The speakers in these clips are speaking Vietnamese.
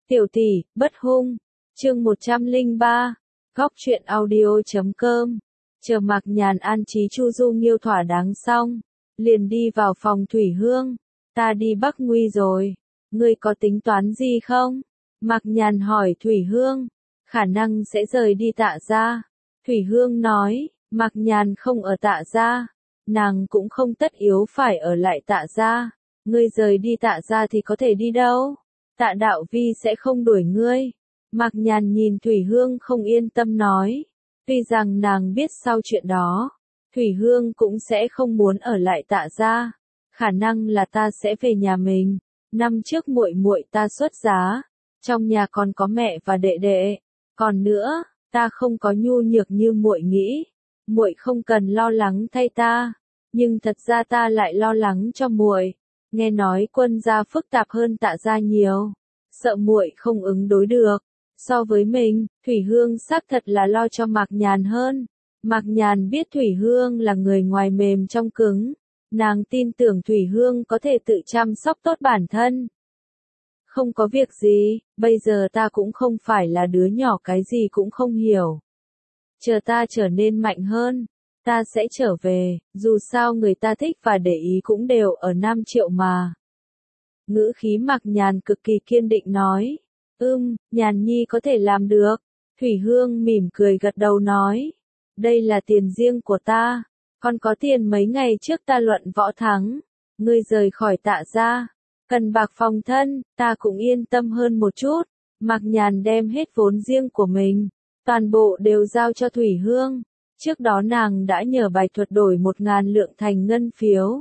Tiểu tỷ, bất hung. Chương 103. Góc truyện audio.com. Chờ Mạc Nhàn an trí Chu Du Nghiêu thỏa đáng xong, liền đi vào phòng Thủy Hương. Ta đi Bắc Nguy rồi, ngươi có tính toán gì không? Mạc Nhàn hỏi Thủy Hương. Khả năng sẽ rời đi Tạ gia. Thủy Hương nói, Mạc Nhàn không ở Tạ gia, nàng cũng không tất yếu phải ở lại Tạ gia. Ngươi rời đi Tạ gia thì có thể đi đâu? Tạ Đạo Vi sẽ không đuổi ngươi. Mạc Nhàn nhìn Thủy Hương không yên tâm nói. Tuy rằng nàng biết sau chuyện đó, Thủy Hương cũng sẽ không muốn ở lại Tạ gia. Khả năng là ta sẽ về nhà mình. Năm trước muội muội ta xuất giá, trong nhà còn có mẹ và đệ đệ. Còn nữa, ta không có nhu nhược như muội nghĩ. Muội không cần lo lắng thay ta, nhưng thật ra ta lại lo lắng cho muội. Nghe nói Quân gia phức tạp hơn Tạ gia nhiều, sợ muội không ứng đối được. So với mình, Thủy Hương xác thật là lo cho Mạc Nhàn hơn. Mạc Nhàn biết Thủy Hương là người ngoài mềm trong cứng, nàng tin tưởng Thủy Hương có thể tự chăm sóc tốt bản thân. Không có việc gì, bây giờ ta cũng không phải là đứa nhỏ cái gì cũng không hiểu. Chờ ta trở nên mạnh hơn, ta sẽ trở về, dù sao người ta thích và để ý cũng đều ở Nam Triệu mà. Ngữ khí Mạc Nhàn cực kỳ kiên định nói. Nhàn nhi có thể làm được. Thủy Hương mỉm cười gật đầu nói. Đây là tiền riêng của ta. Còn có tiền mấy ngày trước ta luận võ thắng. Ngươi rời khỏi Tạ gia, cần bạc phòng thân, ta cũng yên tâm hơn một chút. Mạc Nhàn đem hết vốn riêng của mình, toàn bộ đều giao cho Thủy Hương. Trước đó nàng đã nhờ Bạch Thuật đổi 1.000 lượng thành ngân phiếu.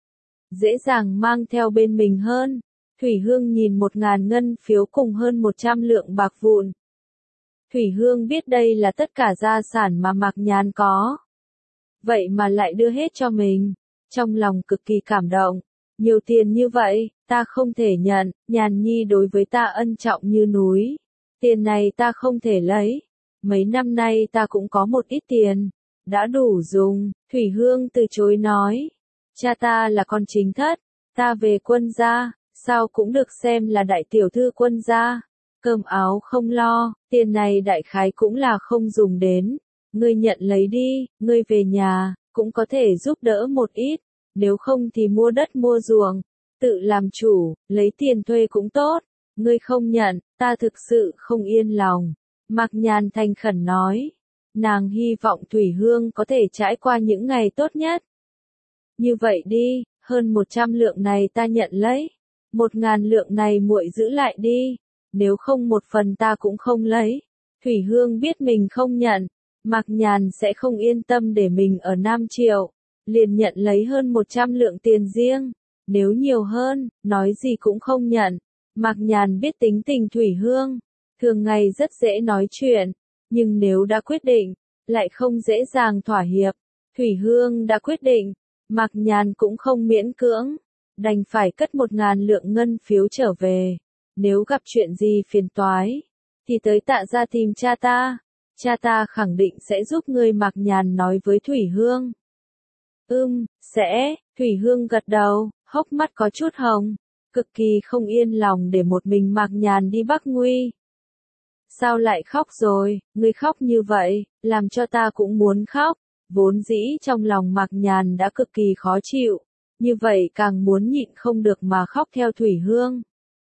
Dễ dàng mang theo bên mình hơn. Thủy Hương nhìn 1.000 ngân phiếu cùng hơn 100 lượng bạc vụn. Thủy Hương biết đây là tất cả gia sản mà Mạc Nhàn có. Vậy mà lại đưa hết cho mình. Trong lòng cực kỳ cảm động. Nhiều tiền như vậy, ta không thể nhận. Nhàn nhi đối với ta ân trọng như núi. Tiền này ta không thể lấy. Mấy năm nay ta cũng có một ít tiền. Đã đủ dùng. Thủy Hương từ chối nói. Cha ta là con chính thất. Ta về Quân gia, sao cũng được xem là đại tiểu thư Quân gia. Cơm áo không lo, tiền này đại khái cũng là không dùng đến. Ngươi nhận lấy đi, ngươi về nhà, cũng có thể giúp đỡ một ít. Nếu không thì mua đất mua ruộng, tự làm chủ, lấy tiền thuê cũng tốt. Ngươi không nhận, ta thực sự không yên lòng. Mạc Nhàn thành khẩn nói. Nàng hy vọng Thủy Hương có thể trải qua những ngày tốt nhất. Như vậy đi, hơn 100 lượng này ta nhận lấy. 1.000 lượng này muội giữ lại đi. Nếu không một phần ta cũng không lấy. Thủy Hương biết mình không nhận, Mạc Nhàn sẽ không yên tâm để mình ở Nam Triệu. Liền nhận lấy hơn 100 lượng tiền riêng. Nếu nhiều hơn, nói gì cũng không nhận. Mạc Nhàn biết tính tình Thủy Hương. Thường ngày rất dễ nói chuyện. Nhưng nếu đã quyết định, lại không dễ dàng thỏa hiệp. Thủy Hương đã quyết định. Mạc Nhàn cũng không miễn cưỡng. Đành phải cất 1.000 lượng ngân phiếu trở về. Nếu gặp chuyện gì phiền toái, thì tới Tạ gia tìm cha ta. Cha ta khẳng định sẽ giúp ngươi. Mạc Nhàn nói với Thủy Hương. Sẽ. Thủy Hương gật đầu, hốc mắt có chút hồng. Cực kỳ không yên lòng để một mình Mạc Nhàn đi Bắc Nguy. Sao lại khóc rồi, ngươi khóc như vậy, làm cho ta cũng muốn khóc. Vốn dĩ trong lòng Mạc Nhàn đã cực kỳ khó chịu. Như vậy càng muốn nhịn không được mà khóc theo Thủy Hương.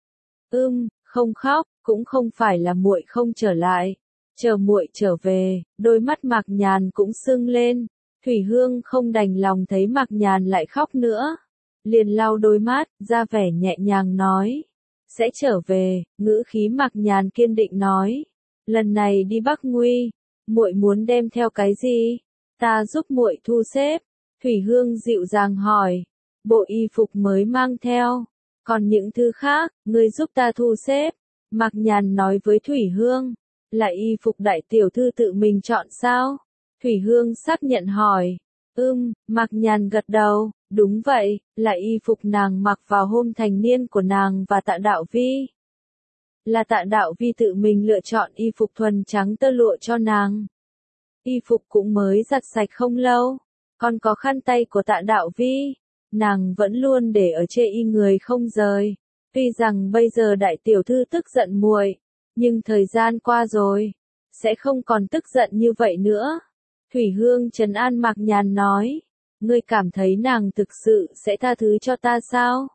Không khóc, cũng không phải là muội không trở lại. Chờ muội trở về, đôi mắt Mạc Nhàn cũng sưng lên. Thủy Hương không đành lòng thấy Mạc Nhàn lại khóc nữa. Liền lau đôi mắt, ra vẻ nhẹ nhàng nói. Sẽ trở về, ngữ khí Mạc Nhàn kiên định nói. Lần này đi Bắc Nguy, muội muốn đem theo cái gì? Ta giúp muội thu xếp. Thủy Hương dịu dàng hỏi. Bộ y phục mới mang theo. Còn những thứ khác, ngươi giúp ta thu xếp. Mạc Nhàn nói với Thủy Hương. Là y phục đại tiểu thư tự mình chọn sao? Thủy Hương xác nhận hỏi. Mạc Nhàn gật đầu. Đúng vậy, là y phục nàng mặc vào hôm thành niên của nàng và Tạ Đạo Vi. Là Tạ Đạo Vi tự mình lựa chọn y phục thuần trắng tơ lụa cho nàng. Y phục cũng mới giặt sạch không lâu. Còn có khăn tay của Tạ Đạo Vi. Nàng vẫn luôn để ở chê y người không rời. Tuy rằng bây giờ đại tiểu thư tức giận muội, nhưng thời gian qua rồi, sẽ không còn tức giận như vậy nữa. Thủy Hương trấn an Mạc Nhàn nói, ngươi cảm thấy nàng thực sự sẽ tha thứ cho ta sao?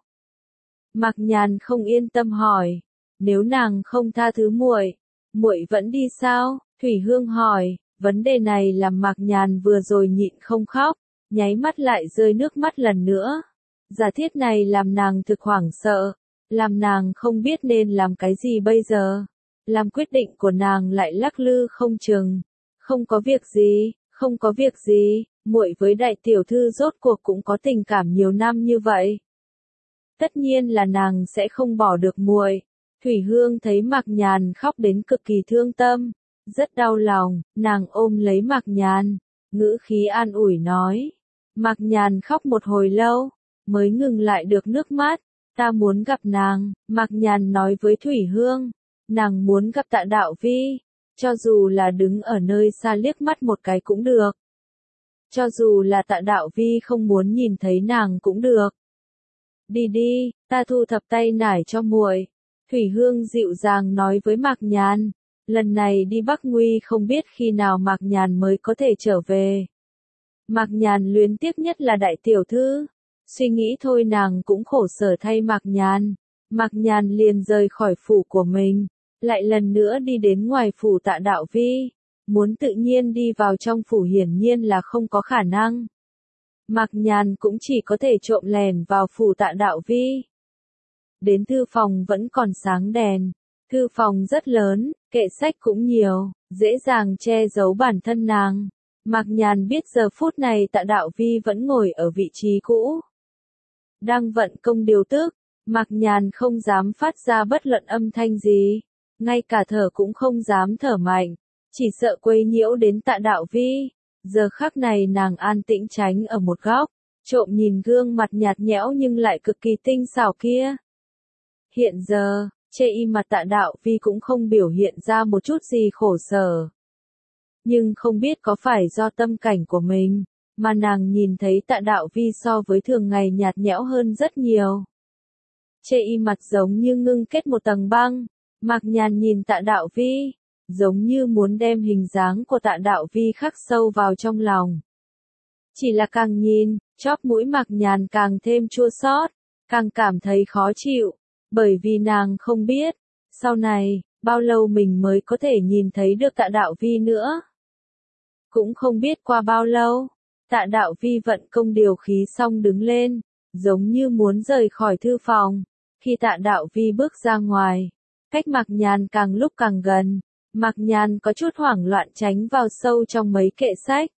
Mạc Nhàn không yên tâm hỏi, nếu nàng không tha thứ muội, muội vẫn đi sao? Thủy Hương hỏi, vấn đề này làm Mạc Nhàn vừa rồi nhịn không khóc, nháy mắt lại rơi nước mắt lần nữa. Giả thiết này làm nàng thực hoảng sợ, làm nàng không biết nên làm cái gì bây giờ. Làm quyết định của nàng lại lắc lư không chừng. Không có việc gì, không có việc gì, muội với đại tiểu thư rốt cuộc cũng có tình cảm nhiều năm như vậy. Tất nhiên là nàng sẽ không bỏ được muội. Thủy Hương thấy Mạc Nhàn khóc đến cực kỳ thương tâm, rất đau lòng, nàng ôm lấy Mạc Nhàn, ngữ khí an ủi nói. Mạc Nhàn khóc một hồi lâu, mới ngừng lại được nước mắt. Ta muốn gặp nàng, Mạc Nhàn nói với Thủy Hương. Nàng muốn gặp Tạ Đạo Vi, cho dù là đứng ở nơi xa liếc mắt một cái cũng được. Cho dù là Tạ Đạo Vi không muốn nhìn thấy nàng cũng được. Đi đi, ta thu thập tay nải cho muội. Thủy Hương dịu dàng nói với Mạc Nhàn. Lần này đi Bắc Nguy không biết khi nào Mạc Nhàn mới có thể trở về. Mạc Nhàn luyến tiếc nhất là đại tiểu thư. Suy nghĩ thôi nàng cũng khổ sở thay Mạc Nhàn. Mạc Nhàn liền rời khỏi phủ của mình, lại lần nữa đi đến ngoài phủ Tạ Đạo Vi. Muốn tự nhiên đi vào trong phủ hiển nhiên là không có khả năng. Mạc Nhàn cũng chỉ có thể trộm lèn vào phủ Tạ Đạo Vi. Đến thư phòng vẫn còn sáng đèn. Thư phòng rất lớn, kệ sách cũng nhiều, dễ dàng che giấu bản thân nàng. Mạc Nhàn biết giờ phút này Tạ Đạo Vi vẫn ngồi ở vị trí cũ. Đang vận công điều tức, Mạc Nhàn không dám phát ra bất luận âm thanh gì, ngay cả thở cũng không dám thở mạnh, chỉ sợ quấy nhiễu đến Tạ Đạo Vi. Giờ khắc này nàng an tĩnh tránh ở một góc, trộm nhìn gương mặt nhạt nhẽo nhưng lại cực kỳ tinh xảo kia. Hiện giờ, trên y mặt Tạ Đạo Vi cũng không biểu hiện ra một chút gì khổ sở. Nhưng không biết có phải do tâm cảnh của mình, mà nàng nhìn thấy Tạ Đạo Vi so với thường ngày nhạt nhẽo hơn rất nhiều. Trên y mặt giống như ngưng kết một tầng băng. Mạc Nhàn nhìn Tạ Đạo Vi, giống như muốn đem hình dáng của Tạ Đạo Vi khắc sâu vào trong lòng. Chỉ là càng nhìn, chóp mũi Mạc Nhàn càng thêm chua xót, càng cảm thấy khó chịu, bởi vì nàng không biết, sau này, bao lâu mình mới có thể nhìn thấy được Tạ Đạo Vi nữa. Cũng không biết qua bao lâu, Tạ Đạo Vi vận công điều khí xong đứng lên, giống như muốn rời khỏi thư phòng. Khi Tạ Đạo Vi bước ra ngoài, cách Mạc Nhàn càng lúc càng gần, Mạc Nhàn có chút hoảng loạn tránh vào sâu trong mấy kệ sách.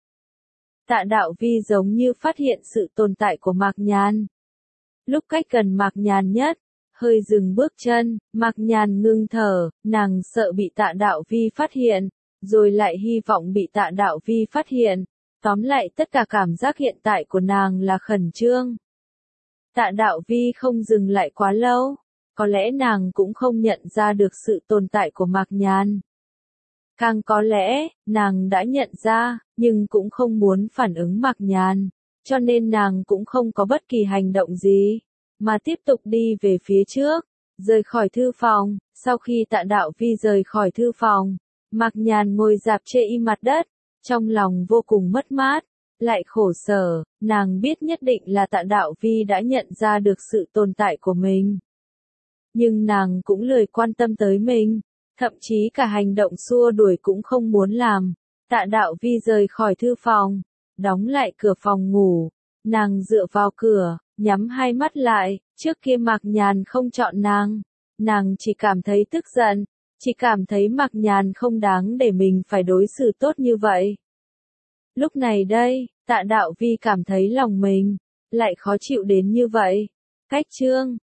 Tạ Đạo Vi giống như phát hiện sự tồn tại của Mạc Nhàn. Lúc cách gần Mạc Nhàn nhất, hơi dừng bước chân, Mạc Nhàn ngưng thở, nàng sợ bị Tạ Đạo Vi phát hiện, rồi lại hy vọng bị Tạ Đạo Vi phát hiện. Tóm lại tất cả cảm giác hiện tại của nàng là khẩn trương. Tạ Đạo Vi không dừng lại quá lâu, có lẽ nàng cũng không nhận ra được sự tồn tại của Mạc Nhàn. Càng có lẽ, nàng đã nhận ra, nhưng cũng không muốn phản ứng Mạc Nhàn, cho nên nàng cũng không có bất kỳ hành động gì, mà tiếp tục đi về phía trước, rời khỏi thư phòng. Sau khi Tạ Đạo Vi rời khỏi thư phòng, Mạc Nhàn ngồi rạp trên y mặt đất, trong lòng vô cùng mất mát, lại khổ sở, nàng biết nhất định là Tạ Đạo Vi đã nhận ra được sự tồn tại của mình. Nhưng nàng cũng lười quan tâm tới mình, thậm chí cả hành động xua đuổi cũng không muốn làm. Tạ Đạo Vi rời khỏi thư phòng, đóng lại cửa phòng ngủ, nàng dựa vào cửa, nhắm hai mắt lại. Trước kia Mạc Nhàn không chọn nàng chỉ cảm thấy tức giận, chỉ cảm thấy Mạc Nhàn không đáng để mình phải đối xử tốt như vậy. Lúc này đây, Tạ Đạo Vi cảm thấy lòng mình lại khó chịu đến như vậy. Cách chương